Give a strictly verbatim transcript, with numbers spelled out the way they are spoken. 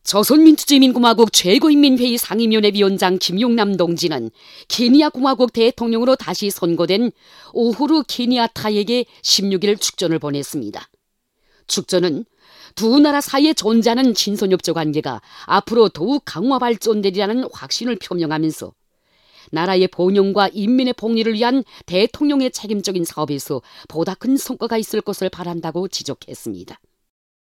조선민주주의민공화국 최고인민회의 상임위원회위원장 김용남 동지는 케니아 공화국 대통령으로 다시 선거된 우후루 케니아타에게 십육 일 축전을 보냈습니다. 축전은 두 나라 사이에 존재하는 친선협조 관계가 앞으로 더욱 강화 발전되리라는 확신을 표명하면서 나라의 번영과 인민의 복리를 위한 대통령의 책임적인 사업에서 보다 큰 성과가 있을 것을 바란다고 지적했습니다.